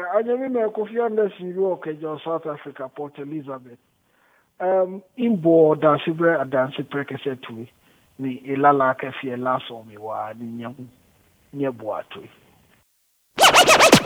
Anyamina Kofi Anderson work at South Africa, Port Elizabeth. In board da sibre adanse prekese tu ni elala ka fi ela so mi wa ni nyabu nye boato